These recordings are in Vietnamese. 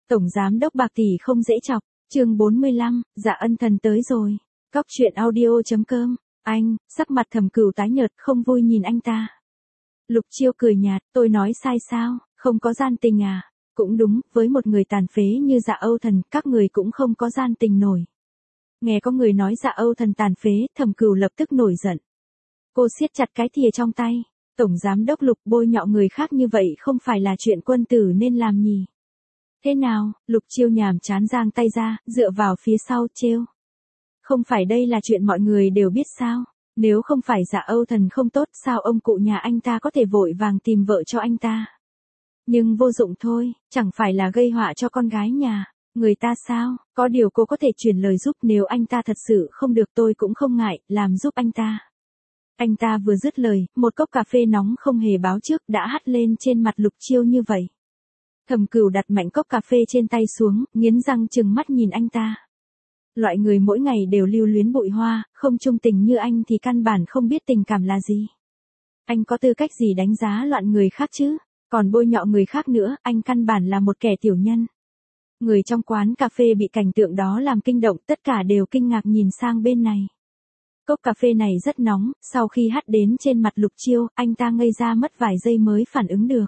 Tổng giám đốc bạc tỷ không dễ chọc, chương 45, dạ ân thần tới rồi. Cóc truyện audio.com, anh, sắc mặt Thẩm Cửu tái nhợt không vui nhìn anh ta. Lục Chiêu cười nhạt, tôi nói sai sao, không có gian tình à? Cũng đúng, với một người tàn phế như Dạ Âu Thần, các người cũng không có gian tình nổi. Nghe có người nói Dạ Âu Thần tàn phế, Thẩm Cửu lập tức nổi giận. Cô siết chặt cái thìa trong tay, tổng giám đốc Lục bôi nhọ người khác như vậy không phải là chuyện quân tử nên làm nhỉ? Thế nào? Lục Chiêu nhàm chán giang tay ra, dựa vào phía sau, trêu. Không phải đây là chuyện mọi người đều biết sao? Nếu không phải Dạ Âu Thần không tốt, sao ông cụ nhà anh ta có thể vội vàng tìm vợ cho anh ta? Nhưng vô dụng thôi, chẳng phải là gây họa cho con gái nhà, người ta sao? Có điều cô có thể truyền lời giúp, nếu anh ta thật sự không được tôi cũng không ngại, làm giúp anh ta. Anh ta vừa dứt lời, một cốc cà phê nóng không hề báo trước đã hắt lên trên mặt Lục Chiêu như vậy. Thẩm Cửu đặt mạnh cốc cà phê trên tay xuống, nghiến răng trừng mắt nhìn anh ta. Loại người mỗi ngày đều lưu luyến bụi hoa, không trung tình như anh thì căn bản không biết tình cảm là gì. Anh có tư cách gì đánh giá loạn người khác chứ? Còn bôi nhọ người khác nữa, anh căn bản là một kẻ tiểu nhân. Người trong quán cà phê bị cảnh tượng đó làm kinh động, tất cả đều kinh ngạc nhìn sang bên này. Cốc cà phê này rất nóng, sau khi hắt đến trên mặt Lục Chiêu, anh ta ngây ra mất vài giây mới phản ứng được.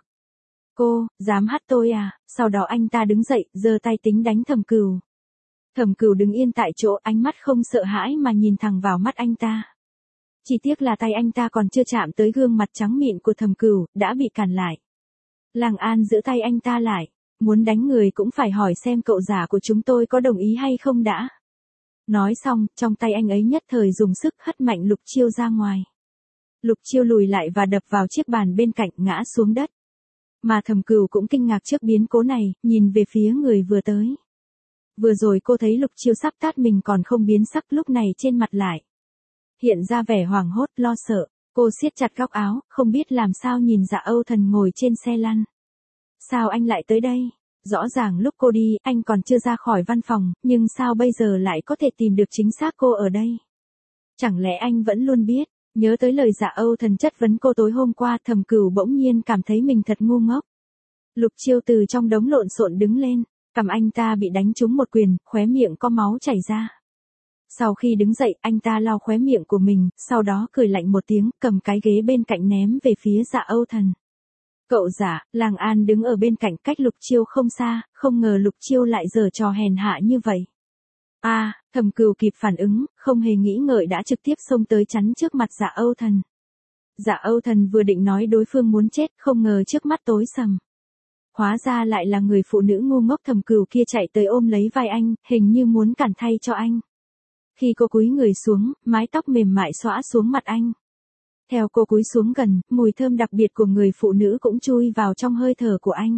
Cô, dám hắt tôi à? Sau đó anh ta đứng dậy, giơ tay tính đánh Thẩm Cửu. Thẩm Cửu đứng yên tại chỗ, ánh mắt không sợ hãi mà nhìn thẳng vào mắt anh ta. Chỉ tiếc là tay anh ta còn chưa chạm tới gương mặt trắng mịn của Thẩm Cửu, đã bị cản lại. Lang An giữ tay anh ta lại, muốn đánh người cũng phải hỏi xem cậu giả của chúng tôi có đồng ý hay không đã. Nói xong, trong tay anh ấy nhất thời dùng sức hất mạnh Lục Chiêu ra ngoài. Lục Chiêu lùi lại và đập vào chiếc bàn bên cạnh, ngã xuống đất. Mà Thẩm Cửu cũng kinh ngạc trước biến cố này, nhìn về phía người vừa tới. Vừa rồi cô thấy Lục Chiêu sắp tát mình còn không biến sắc, lúc này trên mặt lại hiện ra vẻ hoảng hốt, lo sợ. Cô siết chặt góc áo, không biết làm sao nhìn Dạ Âu Thần ngồi trên xe lăn. Sao anh lại tới đây? Rõ ràng lúc cô đi, anh còn chưa ra khỏi văn phòng, nhưng sao bây giờ lại có thể tìm được chính xác cô ở đây? Chẳng lẽ anh vẫn luôn biết? Nhớ tới lời Dạ Âu Thần chất vấn cô tối hôm qua, Thẩm Cửu bỗng nhiên cảm thấy mình thật ngu ngốc. Lục Chiêu từ trong đống lộn xộn đứng lên, cằm anh ta bị đánh trúng một quyền, khóe miệng có máu chảy ra. Sau khi đứng dậy, anh ta lau khóe miệng của mình, sau đó cười lạnh một tiếng, cầm cái ghế bên cạnh ném về phía Dạ Âu Thần. Cậu giả, Lang An đứng ở bên cạnh cách Lục Chiêu không xa, không ngờ Lục Chiêu lại giở trò hèn hạ như vậy. Thẩm Cửu kịp phản ứng, không hề nghĩ ngợi đã trực tiếp xông tới chắn trước mặt Dạ Âu Thần. Dạ Âu Thần vừa định nói đối phương muốn chết, không ngờ trước mắt tối sầm. Hóa ra lại là người phụ nữ ngu ngốc Thẩm Cửu kia chạy tới ôm lấy vai anh, hình như muốn cản thay cho anh. Khi cô cúi người xuống, mái tóc mềm mại xõa xuống mặt anh. Theo cô cúi xuống gần, mùi thơm đặc biệt của người phụ nữ cũng chui vào trong hơi thở của anh.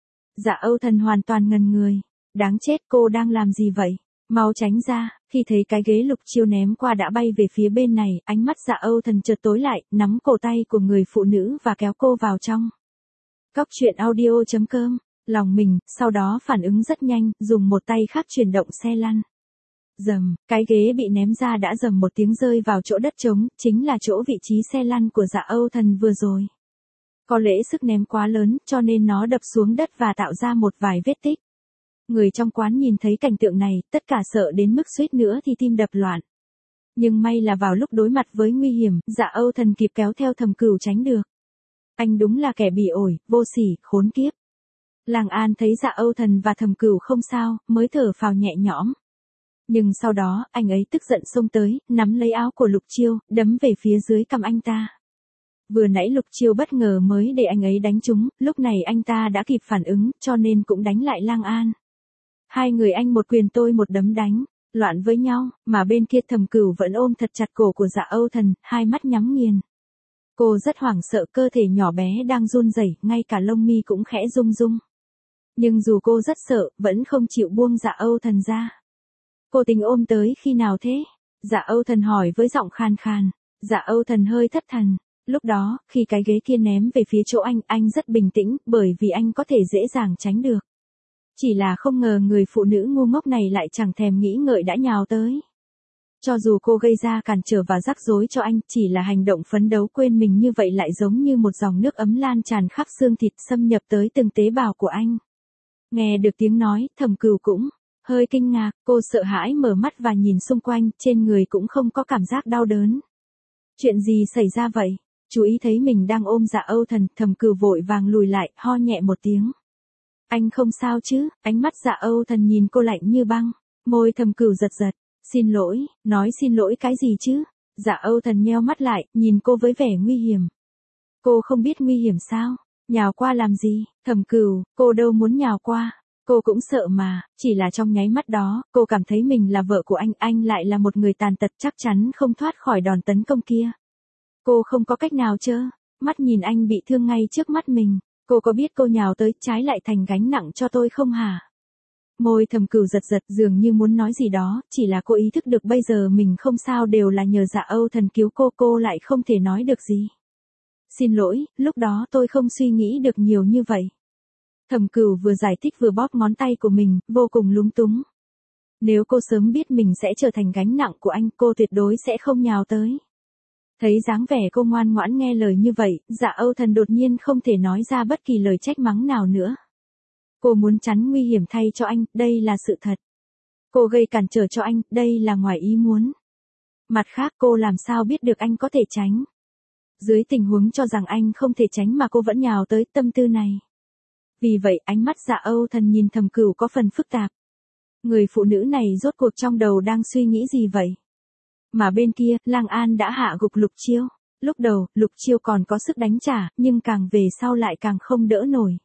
Dạ Âu Thần hoàn toàn ngần người. Đáng chết, cô đang làm gì vậy? Mau tránh ra. Khi thấy cái ghế Lục Chiêu ném qua đã bay về phía bên này, ánh mắt Dạ Âu Thần chợt tối lại, nắm cổ tay của người phụ nữ và kéo cô vào trong. Cóc truyện audio.com, lòng mình, sau đó phản ứng rất nhanh, dùng một tay khác chuyển động xe lăn. Dầm, cái ghế bị ném ra đã dầm một tiếng rơi vào chỗ đất trống, chính là chỗ vị trí xe lăn của Dạ Âu Thần vừa rồi. Có lẽ sức ném quá lớn, cho nên nó đập xuống đất và tạo ra một vài vết tích. Người trong quán nhìn thấy cảnh tượng này, tất cả sợ đến mức suýt nữa thì tim đập loạn. Nhưng may là vào lúc đối mặt với nguy hiểm, Dạ Âu Thần kịp kéo theo Thẩm Cửu tránh được. Anh đúng là kẻ bỉ ổi, vô sỉ, khốn kiếp. Lang An thấy Dạ Âu Thần và Thẩm Cửu không sao, mới thở phào nhẹ nhõm. Nhưng sau đó, anh ấy tức giận xông tới, nắm lấy áo của Lục Chiêu, đấm về phía dưới cằm anh ta. Vừa nãy Lục Chiêu bất ngờ mới để anh ấy đánh trúng, lúc này anh ta đã kịp phản ứng, cho nên cũng đánh lại Lang An. Hai người anh một quyền tôi một đấm đánh, loạn với nhau, mà bên kia Thẩm Cửu vẫn ôm thật chặt cổ của Dạ Âu Thần, hai mắt nhắm nghiền. Cô rất hoảng sợ, cơ thể nhỏ bé đang run rẩy, ngay cả lông mi cũng khẽ rung rung. Nhưng dù cô rất sợ, vẫn không chịu buông Dạ Âu Thần ra. Cô tính ôm tới khi nào thế? Dạ Âu Thần hỏi với giọng khan khan. Dạ Âu Thần hơi thất thần. Lúc đó, khi cái ghế kia ném về phía chỗ anh rất bình tĩnh, bởi vì anh có thể dễ dàng tránh được. Chỉ là không ngờ người phụ nữ ngu ngốc này lại chẳng thèm nghĩ ngợi đã nhào tới. Cho dù cô gây ra cản trở và rắc rối cho anh, chỉ là hành động phấn đấu quên mình như vậy lại giống như một dòng nước ấm lan tràn khắp xương thịt xâm nhập tới từng tế bào của anh. Nghe được tiếng nói, Thẩm Cửu cũng hơi kinh ngạc, cô sợ hãi mở mắt và nhìn xung quanh, trên người cũng không có cảm giác đau đớn. Chuyện gì xảy ra vậy? Chú ý thấy mình đang ôm Dạ Âu Thần, Thẩm Cửu vội vàng lùi lại, ho nhẹ một tiếng. Anh không sao chứ? Ánh mắt Dạ Âu Thần nhìn cô lạnh như băng, môi Thẩm Cửu giật giật. Xin lỗi, nói xin lỗi cái gì chứ? Dạ Âu Thần nheo mắt lại, nhìn cô với vẻ nguy hiểm. Cô không biết nguy hiểm sao? Nhào qua làm gì? Thẩm Cửu, cô đâu muốn nhào qua. Cô cũng sợ mà, chỉ là trong nháy mắt đó, cô cảm thấy mình là vợ của anh lại là một người tàn tật chắc chắn không thoát khỏi đòn tấn công kia. Cô không có cách nào chơ, mắt nhìn anh bị thương ngay trước mắt mình, cô có biết cô nhào tới trái lại thành gánh nặng cho tôi không hả? Môi Thẩm Cửu giật giật dường như muốn nói gì đó, chỉ là cô ý thức được bây giờ mình không sao đều là nhờ Dạ Âu Thần cứu cô lại không thể nói được gì. Xin lỗi, lúc đó tôi không suy nghĩ được nhiều như vậy. Thẩm Cửu vừa giải thích vừa bóp ngón tay của mình, vô cùng lúng túng. Nếu cô sớm biết mình sẽ trở thành gánh nặng của anh, cô tuyệt đối sẽ không nhào tới. Thấy dáng vẻ cô ngoan ngoãn nghe lời như vậy, Dạ Âu Thần đột nhiên không thể nói ra bất kỳ lời trách mắng nào nữa. Cô muốn chắn nguy hiểm thay cho anh, đây là sự thật. Cô gây cản trở cho anh, đây là ngoài ý muốn. Mặt khác cô làm sao biết được anh có thể tránh. Dưới tình huống cho rằng anh không thể tránh mà cô vẫn nhào tới tâm tư này. Vì vậy ánh mắt Dạ Âu Thần nhìn Thẩm Cửu có phần phức tạp. Người phụ nữ này rốt cuộc trong đầu đang suy nghĩ gì vậy? Mà bên kia, Lang An đã hạ gục Lục Chiêu. Lúc đầu, Lục Chiêu còn có sức đánh trả, nhưng càng về sau lại càng không đỡ nổi.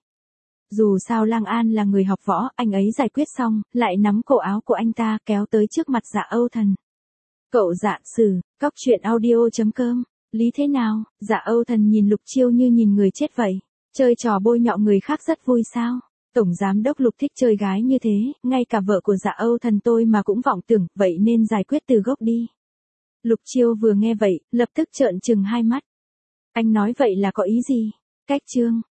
Dù sao Lang An là người học võ, anh ấy giải quyết xong, lại nắm cổ áo của anh ta kéo tới trước mặt Dạ Âu Thần. Cậu Dạ Sử, cóc truyện audio.com, lý thế nào? Dạ Âu Thần nhìn Lục Chiêu như nhìn người chết vậy. Chơi trò bôi nhọ người khác rất vui sao? Tổng giám đốc Lục thích chơi gái như thế, ngay cả vợ của Dạ Âu Thần tôi mà cũng vọng tưởng, vậy nên giải quyết từ gốc đi. Lục Chiêu vừa nghe vậy, lập tức trợn trừng hai mắt. Anh nói vậy là có ý gì? Cách chương